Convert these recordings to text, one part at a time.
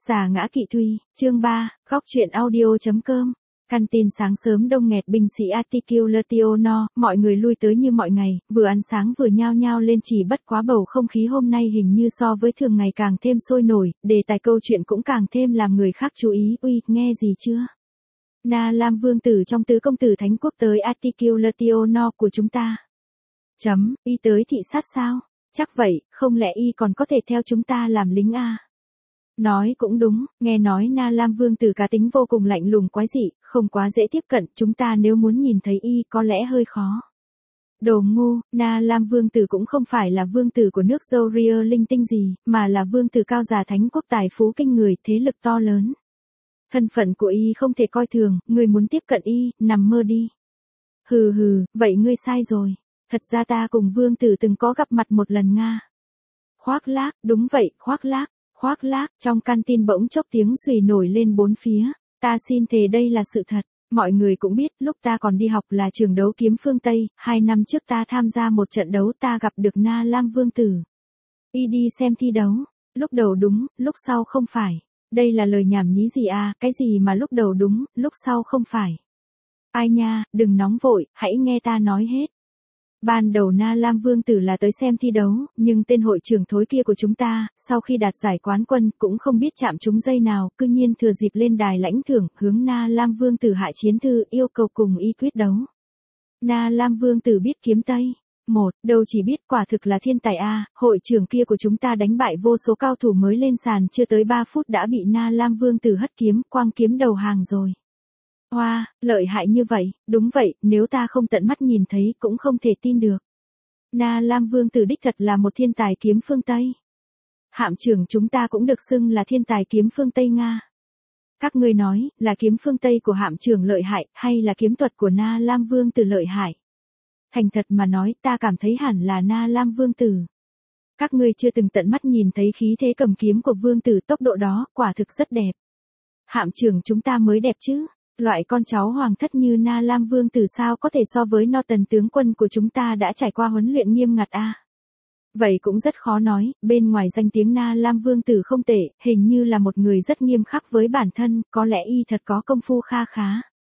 Xà ngã kỵ Thuy, chương 3, góc truyện audio.com. Căn tin sáng sớm đông nghẹt binh sĩ Articulatio, mọi người lui tới như mọi ngày, vừa ăn sáng vừa nhao nhao lên, chỉ bất quá bầu không khí hôm nay hình như so với thường ngày càng thêm sôi nổi, đề tài câu chuyện cũng càng thêm làm người khác chú ý. Uy, nghe gì chưa? Na Lam vương tử trong tứ công tử thánh quốc tới Articulatio của chúng ta. Y tới thị sát sao? Chắc vậy, không lẽ y còn có thể theo chúng ta làm lính à? Nói cũng đúng, nghe nói Na Lam vương tử cá tính vô cùng lạnh lùng quái dị, không quá dễ tiếp cận, chúng ta nếu muốn nhìn thấy y có lẽ hơi khó. Đồ ngu, Na Lam vương tử cũng không phải là vương tử của nước Zoria linh tinh gì, mà là vương tử cao già thánh quốc tài phú kinh người, thế lực to lớn. Thân phận của y không thể coi thường, người muốn tiếp cận y, nằm mơ đi. Hừ, vậy ngươi sai rồi. Thật ra ta cùng vương tử từng có gặp mặt một lần Nga. Khoác lác, đúng vậy, khoác lác, trong căn tin bỗng chốc tiếng xùy nổi lên bốn phía. Ta xin thề đây là sự thật. Mọi người cũng biết, lúc ta còn đi học là trường đấu kiếm phương Tây, 2 năm trước ta tham gia một trận đấu, ta gặp được Na Lam vương tử. Y đi xem thi đấu, lúc đầu đúng, lúc sau không phải. Đây là lời nhảm nhí gì à, cái gì mà lúc đầu đúng, lúc sau không phải. Ai nha, đừng nóng vội, hãy nghe ta nói hết. Ban đầu Na Lam vương tử là tới xem thi đấu, nhưng tên hội trưởng thối kia của chúng ta, sau khi đạt giải quán quân, cũng không biết chạm trúng dây nào, cư nhiên thừa dịp lên đài lãnh thưởng, hướng Na Lam vương tử hạ chiến thư, yêu cầu cùng y quyết đấu. Na Lam vương tử biết kiếm Tây. Đâu chỉ biết, quả thực là thiên tài a, hội trưởng kia của chúng ta đánh bại vô số cao thủ, mới lên sàn chưa tới 3 phút đã bị Na Lam vương tử hất kiếm, quang kiếm đầu hàng rồi. Hoa, lợi hại như vậy, đúng vậy, nếu ta không tận mắt nhìn thấy cũng không thể tin được. Na Lam vương tử đích thật là một thiên tài kiếm phương Tây. Hạm trưởng chúng ta cũng được xưng là thiên tài kiếm phương Tây Nga. Các ngươi nói, là kiếm phương Tây của hạm trưởng lợi hại, hay là kiếm thuật của Na Lam vương tử lợi hại? Thành thật mà nói, ta cảm thấy hẳn là Na Lam vương tử. Các ngươi chưa từng tận mắt nhìn thấy khí thế cầm kiếm của vương tử, tốc độ đó, quả thực rất đẹp. Hạm trưởng chúng ta mới đẹp chứ. Loại con cháu hoàng thất như Na Lam vương tử sao có thể so với Norton tướng quân của chúng ta đã trải qua huấn luyện nghiêm ngặt a. Vậy cũng rất khó nói, bên ngoài danh tiếng Na Lam vương tử không tệ, hình như là một người rất nghiêm khắc với bản thân, có lẽ y thật có công phu kha khá.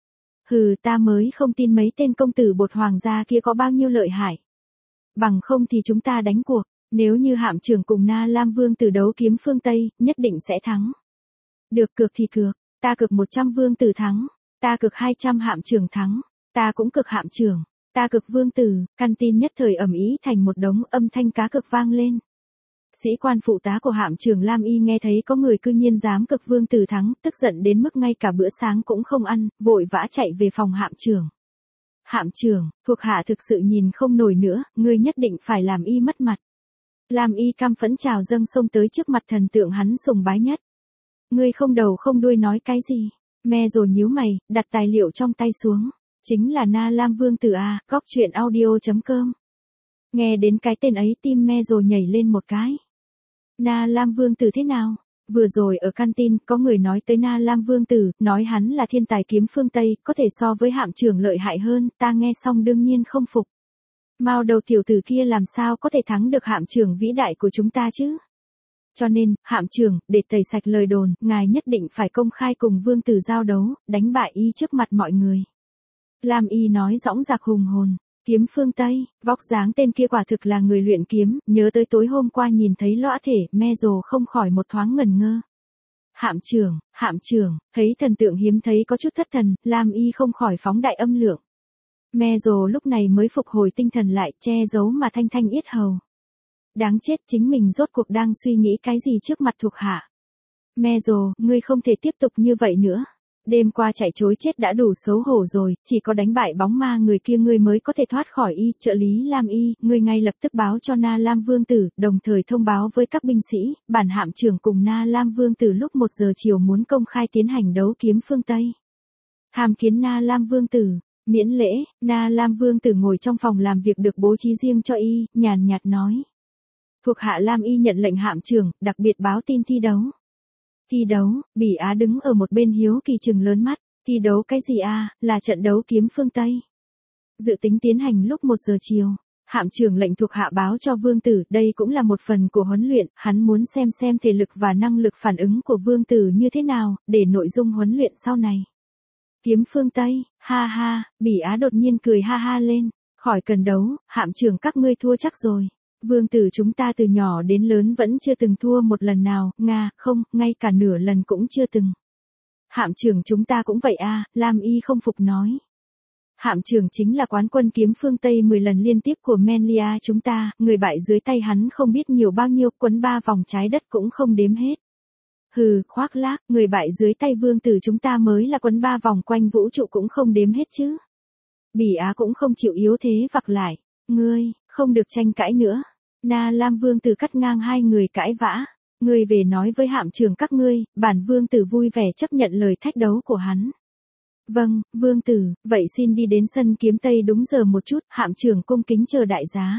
Ta mới không tin mấy tên công tử bột hoàng gia kia có bao nhiêu lợi hại. Bằng không thì chúng ta đánh cuộc, nếu như hạm trưởng cùng Na Lam vương tử đấu kiếm phương Tây, nhất định sẽ thắng. Được, cược thì cược, ta cược 100 vương tử thắng. Ta cực 200 hạm trưởng thắng, ta cũng cực hạm trưởng, ta cực vương tử. Căn tin nhất thời ầm ĩ thành một đống, âm thanh cá cực vang lên. Sĩ quan phụ tá của hạm trưởng Lam Y nghe thấy có người cư nhiên dám cực vương tử thắng, tức giận đến mức ngay cả bữa sáng cũng không ăn, vội vã chạy về phòng hạm trưởng. Hạm trưởng, thuộc hạ thực sự nhìn không nổi nữa, ngươi nhất định phải làm y mất mặt. Lam Y căm phẫn trào dâng xông tới trước mặt thần tượng hắn sùng bái nhất. Ngươi không đầu không đuôi nói cái gì? Me rồi nhíu mày, đặt tài liệu trong tay xuống. Chính là Na Lam vương tử à, góc truyện audio.com. Nghe đến cái tên ấy tim me rồi nhảy lên một cái. Na Lam vương tử thế nào? Vừa rồi ở căn tin có người nói tới Na Lam vương tử, nói hắn là thiên tài kiếm phương Tây, có thể so với hạm trưởng lợi hại hơn, ta nghe xong đương nhiên không phục. Mao đầu tiểu tử kia làm sao có thể thắng được hạm trưởng vĩ đại của chúng ta chứ? Cho nên, hạm trưởng, để tẩy sạch lời đồn, ngài nhất định phải công khai cùng vương tử giao đấu, đánh bại y trước mặt mọi người. Lam Y nói dõng dạc hùng hồn. Kiếm phương Tây, vóc dáng tên kia quả thực là người luyện kiếm, nhớ tới tối hôm qua nhìn thấy lõa thể, me rồ không khỏi một thoáng ngẩn ngơ. Hạm trưởng, thấy thần tượng hiếm thấy có chút thất thần, Lam Y không khỏi phóng đại âm lượng. Me rồ lúc này mới phục hồi tinh thần lại, che giấu mà thanh yết hầu. Đáng chết, chính mình rốt cuộc đang suy nghĩ cái gì trước mặt thuộc hạ. Me rồ, ngươi không thể tiếp tục như vậy nữa. Đêm qua chạy trối chết đã đủ xấu hổ rồi, chỉ có đánh bại bóng ma người kia ngươi mới có thể thoát khỏi y. Trợ lý Lam Y, ngươi ngay lập tức báo cho Na Lam vương tử, đồng thời thông báo với các binh sĩ, bản hạm trưởng cùng Na Lam vương tử lúc 1 giờ chiều muốn công khai tiến hành đấu kiếm phương Tây. Tham kiến Na Lam vương tử. Miễn lễ. Na Lam vương tử ngồi trong phòng làm việc được bố trí riêng cho y, nhàn nhạt nói. Thuộc hạ Lam Y nhận lệnh hạm trưởng, đặc biệt báo tin thi đấu. Thi đấu, Bỉ Á đứng ở một bên hiếu kỳ trừng lớn mắt. Thi đấu cái gì à, là trận đấu kiếm phương Tây. Dự tính tiến hành lúc 1 giờ chiều. Hạm trưởng lệnh thuộc hạ báo cho vương tử, đây cũng là một phần của huấn luyện, hắn muốn xem thể lực và năng lực phản ứng của vương tử như thế nào, để nội dung huấn luyện sau này. Kiếm phương Tây, ha ha, Bỉ Á đột nhiên cười ha ha lên, khỏi cần đấu, hạm trưởng các ngươi thua chắc rồi. Vương tử chúng ta từ nhỏ đến lớn vẫn chưa từng thua một lần nào, Nga, không, ngay cả nửa lần cũng chưa từng. Hạm trưởng chúng ta cũng vậy à, Lam Y không phục nói. Hạm trưởng chính là quán quân kiếm phương Tây 10 lần liên tiếp của Menlia chúng ta, người bại dưới tay hắn không biết nhiều bao nhiêu, quấn 3 vòng trái đất cũng không đếm hết. Hừ, khoác lác, người bại dưới tay vương tử chúng ta mới là quấn 3 vòng quanh vũ trụ cũng không đếm hết chứ. Bỉ Á cũng không chịu yếu thế vặc lại, ngươi, không được tranh cãi nữa. Na Lam vương tử cắt ngang hai người cãi vã. Ngươi về nói với hạm trưởng các ngươi, bản vương tử vui vẻ chấp nhận lời thách đấu của hắn. Vâng, vương tử, vậy xin đi đến sân kiếm Tây đúng giờ một chút, hạm trưởng cung kính chờ đại giá.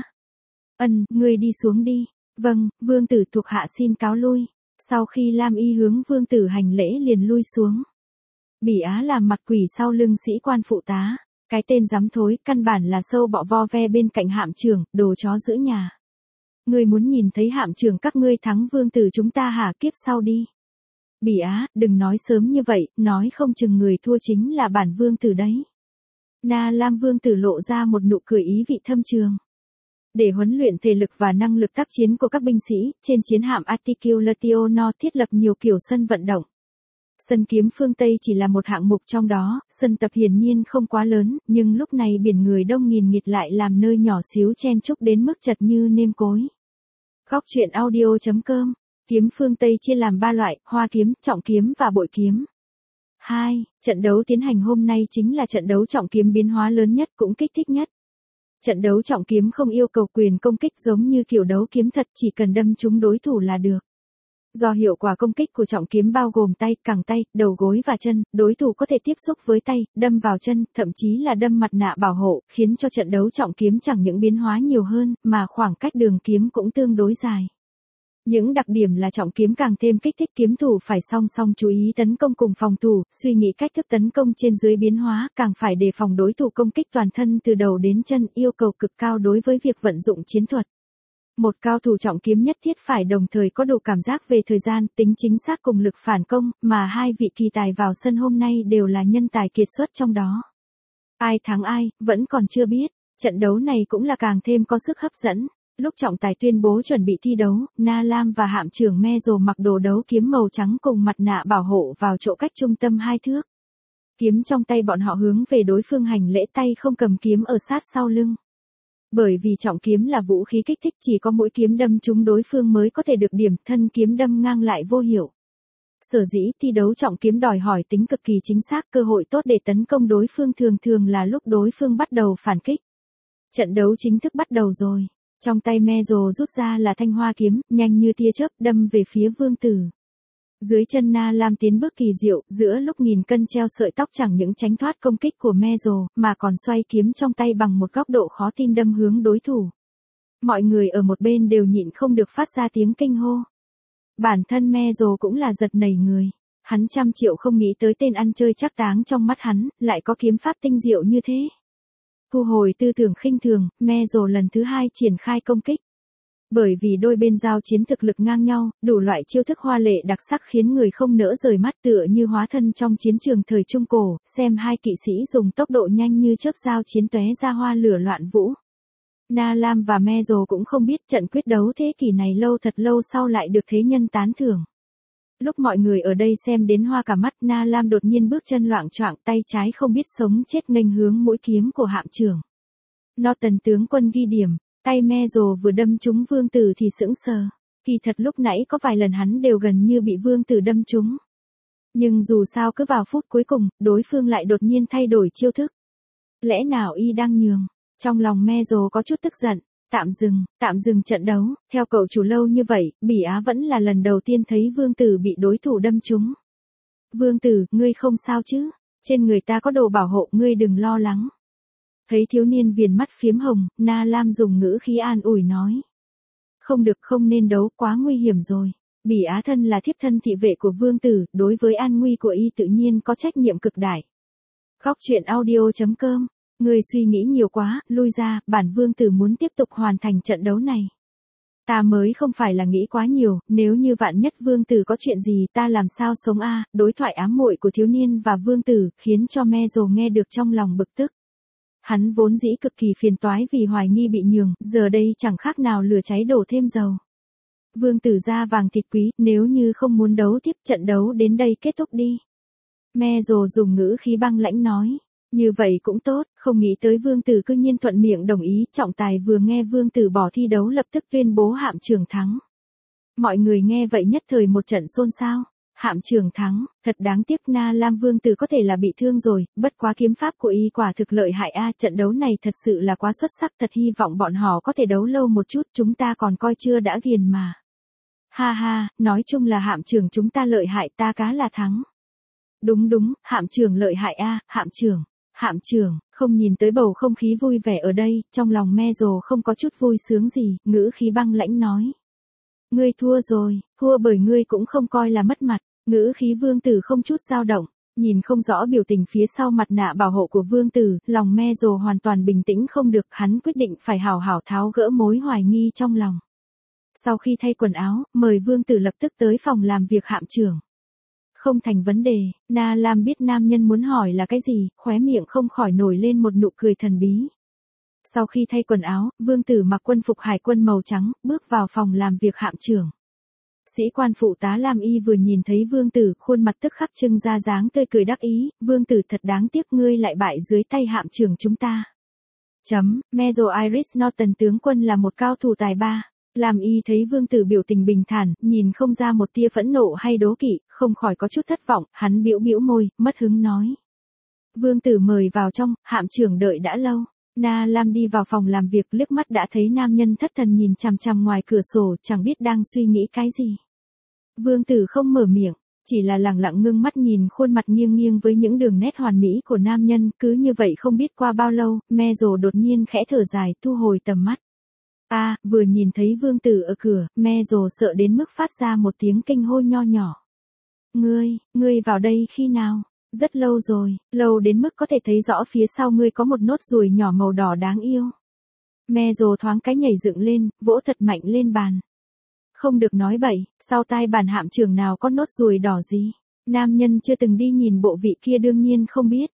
Ngươi đi xuống đi. Vâng, vương tử thuộc hạ xin cáo lui. Sau khi Lam Y hướng vương tử hành lễ liền lui xuống. Bỉ Á làm mặt quỷ sau lưng sĩ quan phụ tá. Cái tên dám thối, căn bản là sâu bọ vo ve bên cạnh hạm trưởng, đồ chó giữ nhà. Ngươi muốn nhìn thấy hạm trưởng các ngươi thắng vương tử chúng ta hả, kiếp sau đi. Bỉ Á, đừng nói sớm như vậy, nói không chừng người thua chính là bản vương tử đấy. Na Lam vương tử lộ ra một nụ cười ý vị thâm trường. Để huấn luyện thể lực và năng lực tác chiến của các binh sĩ, trên chiến hạm Articulatio thiết lập nhiều kiểu sân vận động. Sân kiếm phương Tây chỉ là một hạng mục trong đó, sân tập hiển nhiên không quá lớn, nhưng lúc này biển người đông nghìn nghịt lại làm nơi nhỏ xíu chen chúc đến mức chật như nêm cối. Góc truyện audio.com. Kiếm phương Tây chia làm 3 loại, hoa kiếm, trọng kiếm và bội kiếm. 2. Trận đấu tiến hành hôm nay chính là trận đấu trọng kiếm biến hóa lớn nhất cũng kích thích nhất. Trận đấu trọng kiếm không yêu cầu quyền công kích giống như kiểu đấu kiếm thật, chỉ cần đâm trúng đối thủ là được. Do hiệu quả công kích của trọng kiếm bao gồm tay, cẳng tay, đầu gối và chân, đối thủ có thể tiếp xúc với tay, đâm vào chân, thậm chí là đâm mặt nạ bảo hộ, khiến cho trận đấu trọng kiếm chẳng những biến hóa nhiều hơn, mà khoảng cách đường kiếm cũng tương đối dài. Những đặc điểm là trọng kiếm càng thêm kích thích kiếm thủ phải song song chú ý tấn công cùng phòng thủ, suy nghĩ cách thức tấn công trên dưới biến hóa, càng phải đề phòng đối thủ công kích toàn thân từ đầu đến chân, yêu cầu cực cao đối với việc vận dụng chiến thuật. Một cao thủ trọng kiếm nhất thiết phải đồng thời có đủ cảm giác về thời gian, tính chính xác cùng lực phản công, mà hai vị kỳ tài vào sân hôm nay đều là nhân tài kiệt xuất trong đó. Ai thắng ai, vẫn còn chưa biết, trận đấu này cũng là càng thêm có sức hấp dẫn. Lúc trọng tài tuyên bố chuẩn bị thi đấu, Na Lam và hạm trưởng Mezo mặc đồ đấu kiếm màu trắng cùng mặt nạ bảo hộ vào chỗ cách trung tâm 2 thước. Kiếm trong tay bọn họ hướng về đối phương hành lễ, tay không cầm kiếm ở sát sau lưng. Bởi vì trọng kiếm là vũ khí kích thích, chỉ có mỗi kiếm đâm trúng đối phương mới có thể được điểm, thân kiếm đâm ngang lại vô hiệu. Sở dĩ thi đấu trọng kiếm đòi hỏi tính cực kỳ chính xác, cơ hội tốt để tấn công đối phương thường là lúc đối phương bắt đầu phản kích. Trận đấu chính thức bắt đầu rồi. Trong tay Mezo rút ra là thanh hoa kiếm, nhanh như tia chớp đâm về phía vương tử. Dưới chân Na Lam tiến bước kỳ diệu, giữa lúc nghìn cân treo sợi tóc chẳng những tránh thoát công kích của Mezo, mà còn xoay kiếm trong tay bằng một góc độ khó tin đâm hướng đối thủ. Mọi người ở một bên đều nhịn không được phát ra tiếng kinh hô. Bản thân Mezo cũng là giật nảy người. Hắn trăm triệu không nghĩ tới tên ăn chơi trác táng trong mắt hắn, lại có kiếm pháp tinh diệu như thế. Thu hồi tư tưởng khinh thường, Mezo lần thứ 2 triển khai công kích. Bởi vì đôi bên giao chiến thực lực ngang nhau, đủ loại chiêu thức hoa lệ đặc sắc khiến người không nỡ rời mắt, tựa như hóa thân trong chiến trường thời Trung Cổ, xem hai kỵ sĩ dùng tốc độ nhanh như chớp giao chiến tóe ra hoa lửa loạn vũ. Na Lam và Mezo cũng không biết trận quyết đấu thế kỷ này lâu thật lâu sau lại được thế nhân tán thưởng. Lúc mọi người ở đây xem đến hoa cả mắt, Na Lam đột nhiên bước chân loạng choạng, tay trái không biết sống chết nghênh hướng mũi kiếm của hạm trưởng. Norton tướng quân ghi điểm, tay Mezo vừa đâm trúng vương tử thì sững sờ. Kỳ thật lúc nãy có vài lần hắn đều gần như bị vương tử đâm trúng. Nhưng dù sao cứ vào phút cuối cùng, đối phương lại đột nhiên thay đổi chiêu thức. Lẽ nào y đang nhường? Trong lòng Mezo có chút tức giận. Tạm dừng trận đấu, theo cậu chủ lâu như vậy, Bỉ Á vẫn là lần đầu tiên thấy vương tử bị đối thủ đâm trúng. Vương tử, ngươi không sao chứ? Trên người ta có đồ bảo hộ, ngươi đừng lo lắng. Thấy thiếu niên viền mắt phiếm hồng, Na Lam dùng ngữ khí an ủi nói. Không được, không nên đấu, quá nguy hiểm rồi. Bỉ Á thân là thiếp thân thị vệ của vương tử, đối với an nguy của y tự nhiên có trách nhiệm cực đại. Góc truyện audio.com Ngươi suy nghĩ nhiều quá, lui ra, bản vương tử muốn tiếp tục hoàn thành trận đấu này. Ta mới không phải là nghĩ quá nhiều, nếu như vạn nhất vương tử có chuyện gì ta làm sao sống a? Đối thoại ám muội của thiếu niên và vương tử khiến cho Meadow nghe được trong lòng bực tức. Hắn vốn dĩ cực kỳ phiền toái vì hoài nghi bị nhường, giờ đây chẳng khác nào lửa cháy đổ thêm dầu. Vương tử da vàng thịt quý, nếu như không muốn đấu tiếp trận đấu đến đây kết thúc đi. Meadow dùng ngữ khí băng lãnh nói. Như vậy cũng tốt, không nghĩ tới vương tử cư nhiên thuận miệng đồng ý. Trọng tài vừa nghe vương tử bỏ thi đấu lập tức tuyên bố Hạm Trưởng thắng. Mọi người nghe vậy nhất thời một trận xôn xao. Hạm Trưởng thắng, thật đáng tiếc Na Lam vương tử có thể là bị thương rồi, bất quá kiếm pháp của y quả thực lợi hại a, trận đấu này thật sự là quá xuất sắc, thật hy vọng bọn họ có thể đấu lâu một chút, chúng ta còn coi chưa đã ghiền mà. Ha ha, nói chung là Hạm Trưởng chúng ta lợi hại, ta cá là thắng. Đúng, Hạm Trưởng lợi hại a, Hạm Trưởng, không nhìn tới bầu không khí vui vẻ ở đây, trong lòng Meadow không có chút vui sướng gì, ngữ khí băng lãnh nói. Ngươi thua rồi, thua bởi ngươi cũng không coi là mất mặt, ngữ khí vương tử không chút dao động, nhìn không rõ biểu tình phía sau mặt nạ bảo hộ của vương tử, lòng Meadow hoàn toàn bình tĩnh không được, hắn quyết định phải hảo hảo tháo gỡ mối hoài nghi trong lòng. Sau khi thay quần áo, mời vương tử lập tức tới phòng làm việc Hạm Trưởng. Không thành vấn đề, Na Lam biết nam nhân muốn hỏi là cái gì, khóe miệng không khỏi nổi lên một nụ cười thần bí. Sau khi thay quần áo, vương tử mặc quân phục hải quân màu trắng, bước vào phòng làm việc Hạm Trưởng. Sĩ quan phụ tá Lam Y vừa nhìn thấy vương tử, khuôn mặt tức khắc trưng ra dáng tươi cười đắc ý, vương tử thật đáng tiếc ngươi lại bại dưới tay Hạm Trưởng chúng ta. Major Iris Norton tướng quân là một cao thủ tài ba. Lam Y thấy vương tử biểu tình bình thản, nhìn không ra một tia phẫn nộ hay đố kỵ, không khỏi có chút thất vọng, hắn bĩu môi, mất hứng nói. Vương tử mời vào trong, Hạm Trưởng đợi đã lâu. Na Lam đi vào phòng làm việc, liếc mắt đã thấy nam nhân thất thần nhìn chằm chằm ngoài cửa sổ, chẳng biết đang suy nghĩ cái gì. Vương tử không mở miệng, chỉ là lặng lặng ngưng mắt nhìn khuôn mặt nghiêng nghiêng với những đường nét hoàn mỹ của nam nhân, cứ như vậy không biết qua bao lâu, Meadow đột nhiên khẽ thở dài, thu hồi tầm mắt. Vừa nhìn thấy vương tử ở cửa, Meadow sợ đến mức phát ra một tiếng kinh hô nho nhỏ. Ngươi vào đây khi nào? Rất lâu rồi, lâu đến mức có thể thấy rõ phía sau ngươi có một nốt ruồi nhỏ màu đỏ đáng yêu. Meadow thoáng cái nhảy dựng lên, vỗ thật mạnh lên bàn. Không được nói bậy, sau tai bàn Hạm Trưởng nào có nốt ruồi đỏ gì. Nam nhân chưa từng đi nhìn bộ vị kia đương nhiên không biết.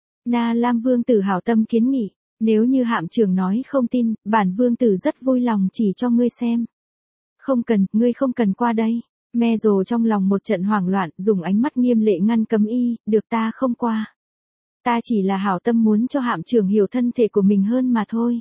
Na Lam vương tử hảo tâm kiến nghị. Nếu như Hạm Trưởng nói không tin, bản vương tử rất vui lòng chỉ cho ngươi xem. Không cần, ngươi không cần qua đây. Meadow trong lòng một trận hoảng loạn, dùng ánh mắt nghiêm lệ ngăn cấm y, được ta không qua. Ta chỉ là hảo tâm muốn cho Hạm Trưởng hiểu thân thể của mình hơn mà thôi.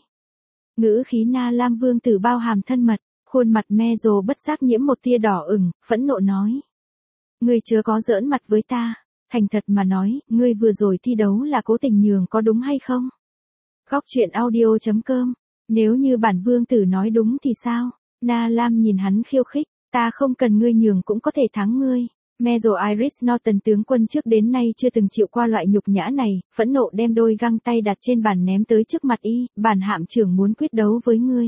Ngữ khí Na Lam vương tử bao hàm thân mật, khuôn mặt Meadow bất giác nhiễm một tia đỏ ửng, phẫn nộ nói. Ngươi chớ có giỡn mặt với ta, thành thật mà nói, ngươi vừa rồi thi đấu là cố tình nhường có đúng hay không? Góc truyện audio.com. Nếu như bản vương tử nói đúng thì sao? Na Lam nhìn hắn khiêu khích, ta không cần ngươi nhường cũng có thể thắng ngươi. Major Iris Norton tướng quân trước đến nay chưa từng chịu qua loại nhục nhã này, phẫn nộ đem đôi găng tay đặt trên bàn ném tới trước mặt y, bản Hạm Trưởng muốn quyết đấu với ngươi.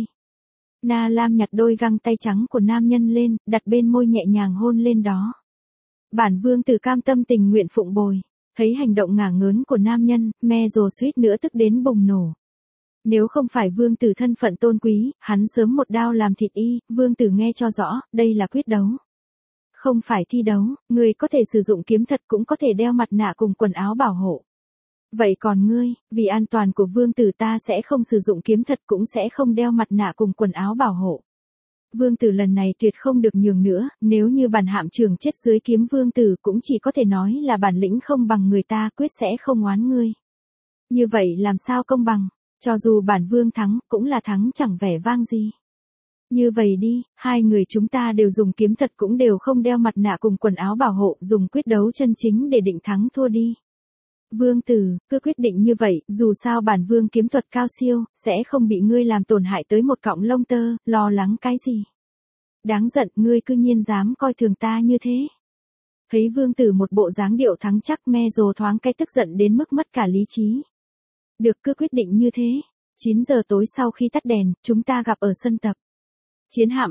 Na Lam nhặt đôi găng tay trắng của nam nhân lên, đặt bên môi nhẹ nhàng hôn lên đó. Bản vương tử cam tâm tình nguyện phụng bồi. Thấy hành động ngả ngớn của nam nhân, Meadow suýt nữa tức đến bùng nổ. Nếu không phải vương tử thân phận tôn quý, hắn sớm một đao làm thịt y, vương tử nghe cho rõ, đây là quyết đấu. Không phải thi đấu, người có thể sử dụng kiếm thật cũng có thể đeo mặt nạ cùng quần áo bảo hộ. Vậy còn ngươi, vì an toàn của vương tử ta sẽ không sử dụng kiếm thật cũng sẽ không đeo mặt nạ cùng quần áo bảo hộ. Vương tử lần này tuyệt không được nhường nữa, nếu như bản Hạm Trưởng chết dưới kiếm vương tử cũng chỉ có thể nói là bản lĩnh không bằng người ta, quyết sẽ không oán ngươi. Như vậy làm sao công bằng, cho dù bản vương thắng, cũng là thắng chẳng vẻ vang gì. Như vậy đi, hai người chúng ta đều dùng kiếm thật cũng đều không đeo mặt nạ cùng quần áo bảo hộ, dùng quyết đấu chân chính để định thắng thua đi. Vương tử, cứ quyết định như vậy, dù sao bản vương kiếm thuật cao siêu, sẽ không bị ngươi làm tổn hại tới một cọng lông tơ, lo lắng cái gì. Đáng giận, ngươi cư nhiên dám coi thường ta như thế. Thấy vương tử một bộ dáng điệu thắng chắc, Meadow thoáng cái tức giận đến mức mất cả lý trí. Được, cứ quyết định như thế. 9 giờ tối sau khi tắt đèn, chúng ta gặp ở sân tập. Chiến hạm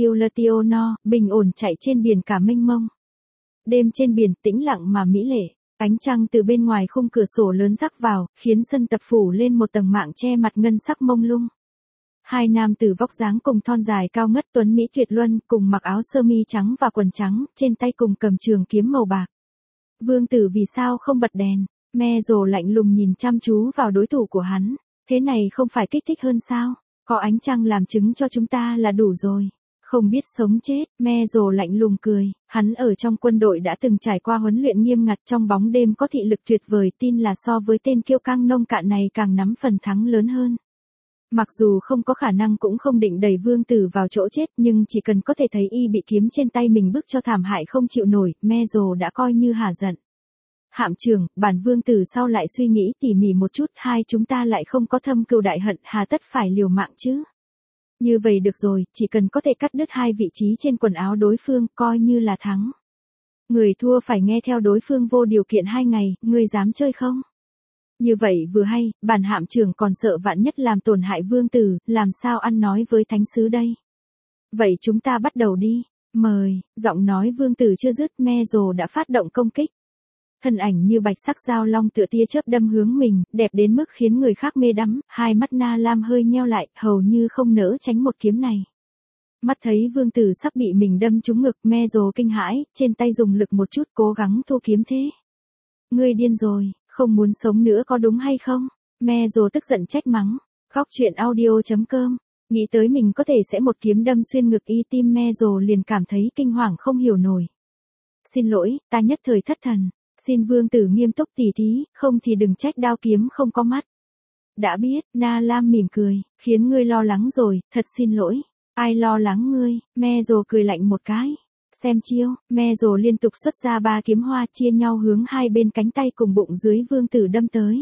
Articulation bình ổn chạy trên biển cả mênh mông. Đêm trên biển tĩnh lặng mà mỹ lệ. Ánh trăng từ bên ngoài khung cửa sổ lớn rắc vào, khiến sân tập phủ lên một tầng mạng che mặt ngân sắc mông lung. Hai nam tử vóc dáng cùng thon dài cao ngất tuấn mỹ tuyệt luân, cùng mặc áo sơ mi trắng và quần trắng, trên tay cùng cầm trường kiếm màu bạc. Vương tử vì sao không bật đèn? Mezzo lạnh lùng nhìn chăm chú vào đối thủ của hắn. Thế này không phải kích thích hơn sao? Có ánh trăng làm chứng cho chúng ta là đủ rồi. Không biết sống chết, Mezzo lạnh lùng cười. Hắn ở trong quân đội đã từng trải qua huấn luyện nghiêm ngặt, trong bóng đêm có thị lực tuyệt vời, tin là so với tên kiêu căng nông cạn này càng nắm phần thắng lớn hơn. Mặc dù không có khả năng cũng không định đẩy vương tử vào chỗ chết, nhưng chỉ cần có thể thấy y bị kiếm trên tay mình bức cho thảm hại không chịu nổi, Mezzo đã coi như hả giận. Hạm trưởng, bản vương tử sau lại suy nghĩ tỉ mỉ một chút, hai chúng ta lại không có thâm cừu đại hận, hà tất phải liều mạng chứ. Như vậy được rồi, chỉ cần có thể cắt đứt hai vị trí trên quần áo đối phương, coi như là thắng. Người thua phải nghe theo đối phương vô điều kiện 2 ngày, ngươi dám chơi không? Như vậy vừa hay, bản hạm trưởng còn sợ vạn nhất làm tổn hại vương tử, làm sao ăn nói với thánh sứ đây? Vậy chúng ta bắt đầu đi, mời, giọng nói vương tử chưa dứt, Mezzo đã phát động công kích. Thân ảnh như bạch sắc dao long tựa tia chớp đâm hướng mình, đẹp đến mức khiến người khác mê đắm, hai mắt Na Lam hơi nheo lại, hầu như không nỡ tránh một kiếm này. Mắt thấy vương tử sắp bị mình đâm trúng ngực, Mezzo kinh hãi, trên tay dùng lực một chút cố gắng thu kiếm thế. Ngươi điên rồi, không muốn sống nữa có đúng hay không? Mezzo tức giận trách mắng. Góc truyện audio.com. Nghĩ tới mình có thể sẽ một kiếm đâm xuyên ngực y, tim Mezzo liền cảm thấy kinh hoàng không hiểu nổi. Xin lỗi, ta nhất thời thất thần. Xin vương tử nghiêm túc tỉ thí, không thì đừng trách đao kiếm không có mắt. Đã biết, Na Lam mỉm cười, khiến ngươi lo lắng rồi, thật xin lỗi. Ai lo lắng ngươi? Mezzo cười lạnh một cái. Xem chiêu, Mezzo liên tục xuất ra 3 kiếm hoa chia nhau hướng hai bên cánh tay cùng bụng dưới vương tử đâm tới.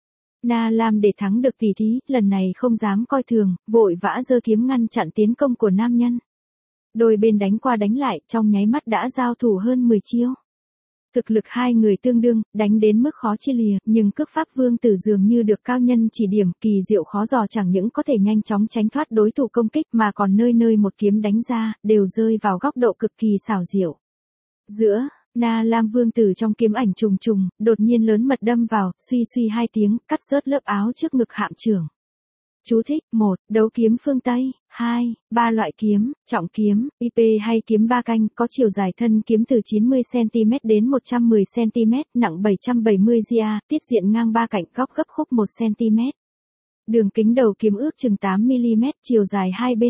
Na Lam để thắng được tỉ thí, lần này không dám coi thường, vội vã giơ kiếm ngăn chặn tiến công của nam nhân. Đôi bên đánh qua đánh lại, trong nháy mắt đã giao thủ hơn 10 chiêu. Thực lực hai người tương đương, đánh đến mức khó chia lìa, nhưng cước pháp vương tử dường như được cao nhân chỉ điểm, kỳ diệu khó dò, chẳng những có thể nhanh chóng tránh thoát đối thủ công kích mà còn nơi nơi một kiếm đánh ra, đều rơi vào góc độ cực kỳ xảo diệu. Giữa, Na Lam vương tử trong kiếm ảnh trùng trùng, đột nhiên lớn mật đâm vào, suy suy 2 tiếng, cắt rớt lớp áo trước ngực hạm trưởng. Chú thích: 1. Đấu kiếm phương Tây. 2. 3 loại kiếm: trọng kiếm, IP hay kiếm ba canh, có chiều dài thân kiếm từ 90cm đến 110cm, nặng 770 gia, tiết diện ngang 3 cạnh, góc gấp khúc 1cm. Đường kính đầu kiếm ước chừng 8mm, chiều dài hai bên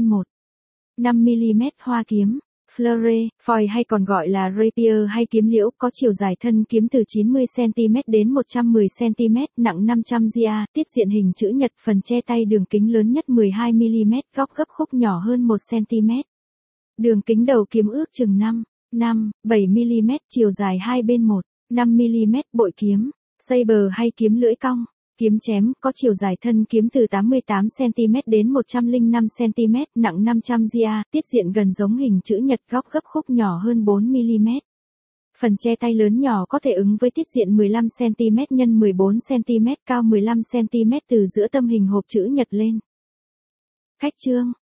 1,5mm. Hoa kiếm, fleuret, foil hay còn gọi là rapier hay kiếm liễu, có chiều dài thân kiếm từ 90cm đến 110cm, nặng 500 gia, tiết diện hình chữ nhật, phần che tay đường kính lớn nhất 12mm, góc gấp khúc nhỏ hơn 1cm. Đường kính đầu kiếm ước chừng 5,7mm, chiều dài hai bên 1,5mm. Bội kiếm, saber hay kiếm lưỡi cong. Kiếm chém, có chiều dài thân kiếm từ 88cm đến 105cm, nặng 500 gia, tiết diện gần giống hình chữ nhật, góc gấp khúc nhỏ hơn 4mm. Phần che tay lớn nhỏ có thể ứng với tiết diện 15cm x 14cm, cao 15cm từ giữa tâm hình hộp chữ nhật lên. Khách chương.